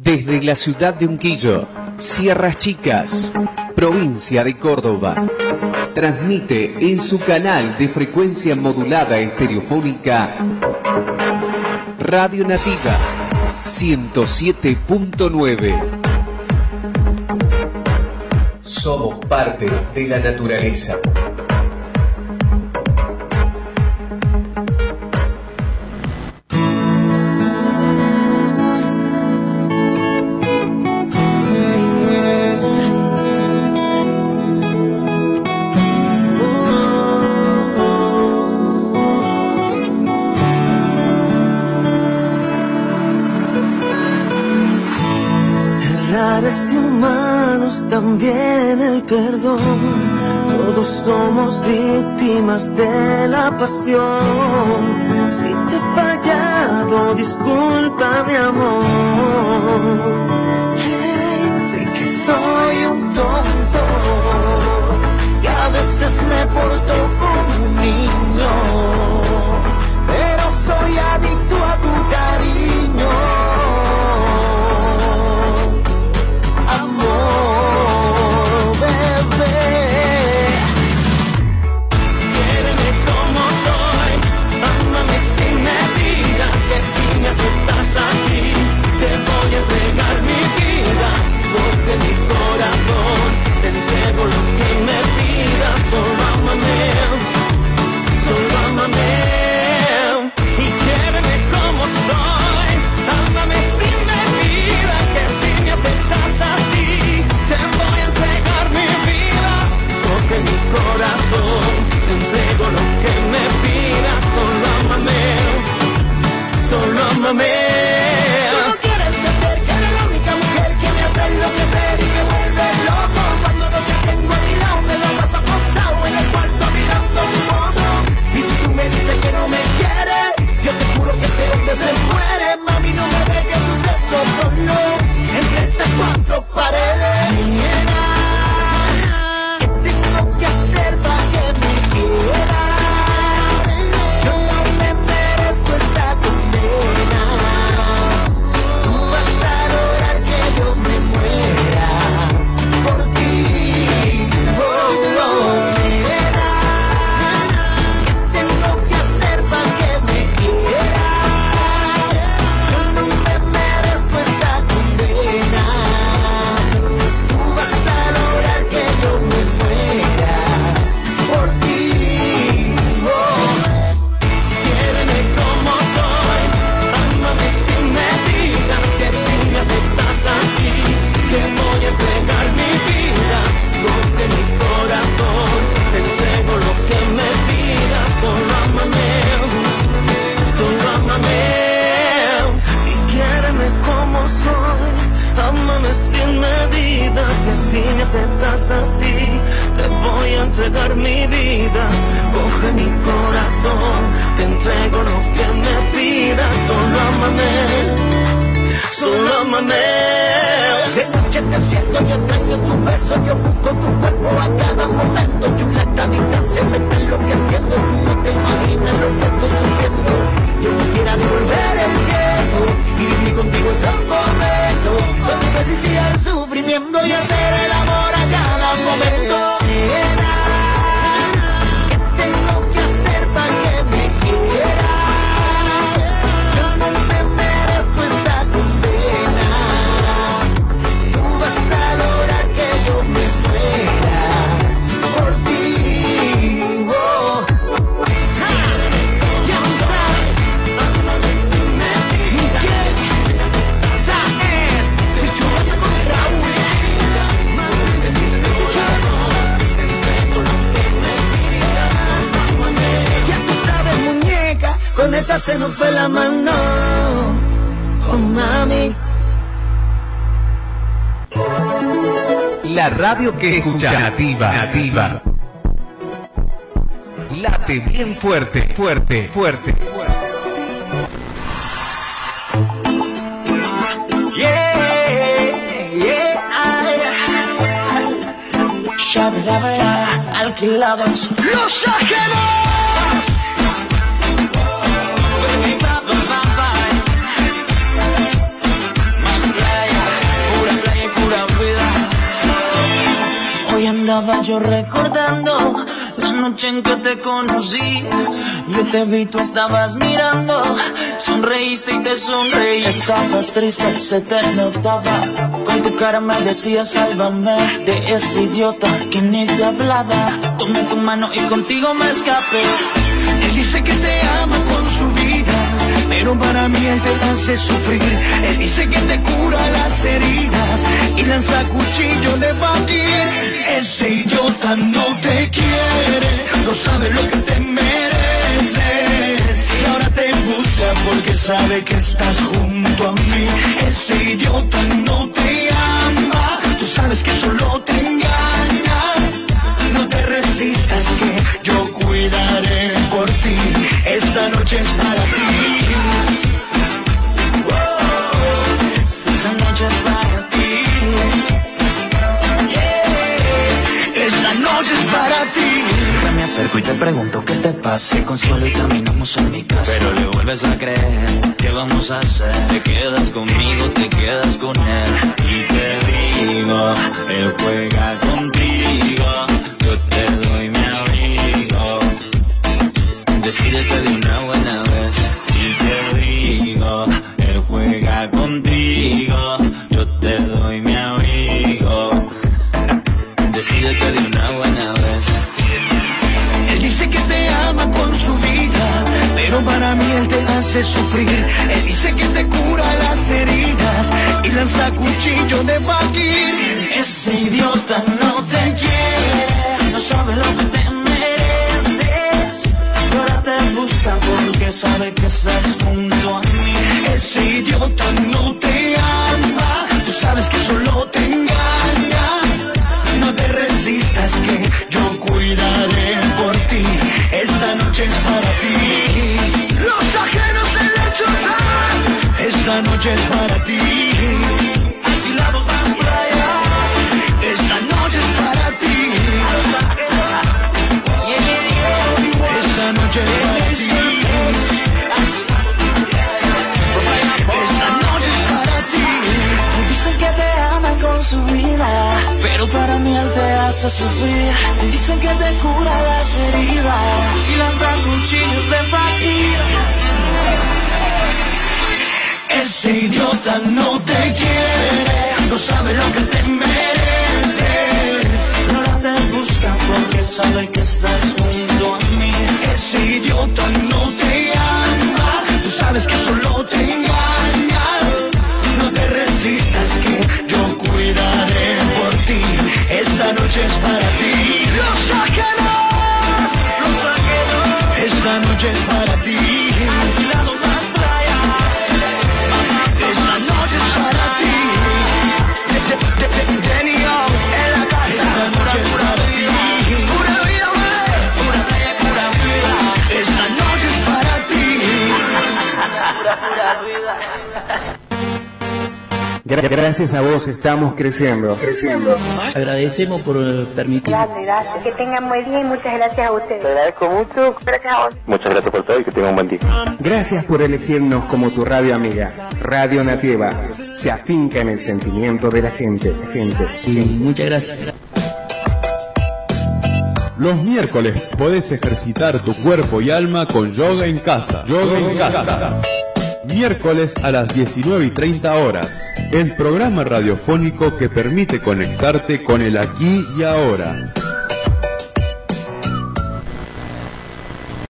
Desde la ciudad de Unquillo, Sierras Chicas, provincia de Córdoba, transmite en su canal de frecuencia modulada estereofónica Radio Nativa 107.9. Somos parte de la naturaleza. También el perdón, todos somos víctimas de la pasión. Si te he fallado, disculpa mi amor. Hey, sé que soy un tonto y a veces me porto como un niño, pero soy adicto a tu cariño. Se nos fue la mano, oh mami. La radio que escucha Nativa. Late bien fuerte, fuerte, fuerte. Yeah. Alquilados Los Ajenos. Más playa. Estaba yo recordando la noche en que te conocí. Yo te vi, tú estabas mirando, sonreíste y te sonreí. Estabas triste, se te notaba. Con tu cara me decías sálvame de ese idiota que ni te hablaba. Tomé tu mano y contigo me escapé. Él dice que te ama con su vida, pero para mí él te hace sufrir. Él dice que te cura las heridas y lanza cuchillo de Fakir. Ese idiota no te quiere, no sabe lo que te mereces. Y ahora te busca porque sabe que estás junto a mí. Ese idiota no te ama, tú sabes que solo te engaña. No te resistas que yo cuidaré por ti. Esta noche es para ti. Esta noche es para ti. Esta noche es para ti. Siempre me acerco y te pregunto qué te pasa. Te consuelo y terminamos en mi casa. Pero le vuelves a creer, ¿qué vamos a hacer? Te quedas conmigo, te quedas con él. Y te digo, él juega contigo. Yo te doy mi abrigo. Decídete de una buena vez. Y te digo, él juega contigo. Yo te doy mi abrigo. Decídete de una buena vez. Él dice que te ama con su vida, pero para mí él te hace sufrir. Él dice que te cura las heridas y lanza cuchillo de Fakir. Ese idiota no te quiere, no sabe lo que te mereces. Y ahora te busca porque sabe que estás junto a mí. Ese idiota no te ama, tú sabes que solo te engaña. No te resistas que yo cuidaré por ti. Esta noche es para ti. Los ajenos helechos. Esta noche es para ti. Alquilados más playa. Esta noche es para ti. Esta noche es para ti. Esta noche es para ti. Dicen que te aman con su vida, pero para mí él te hace sufrir. Dicen que te cura las heridas y lanza cuchillos de Fakir. Ese idiota no te quiere, no sabe lo que te mereces. Ahora te busca porque sabe que estás junto a mí. Ese idiota no te ama, tú sabes que solo te engaña. No te resistas que yo cuidaré por ti. Esta noche es para ti. Los ajenos, los ajenos. Esta noche es para ti. Alquilados más playa. Esta noche es para ti. Genio en la casa. Esta noche es para ti. Pura vida, pura playa, pura vida. Esta noche es para ti. Pura vida. Gracias a vos estamos creciendo. Agradecemos por permitir. Gracias. Que tengan buen día y muchas gracias a ustedes. Te agradezco mucho. Gracias a vos. Muchas gracias por todo y que tengan un buen día. Gracias por elegirnos como tu radio amiga. Radio Nativa se afinca en el sentimiento de la gente. Y muchas gracias. Los miércoles podés ejercitar tu cuerpo y alma con yoga en casa. Yoga en casa. Miércoles a las 19:30 horas. El programa radiofónico que permite conectarte con el aquí y ahora.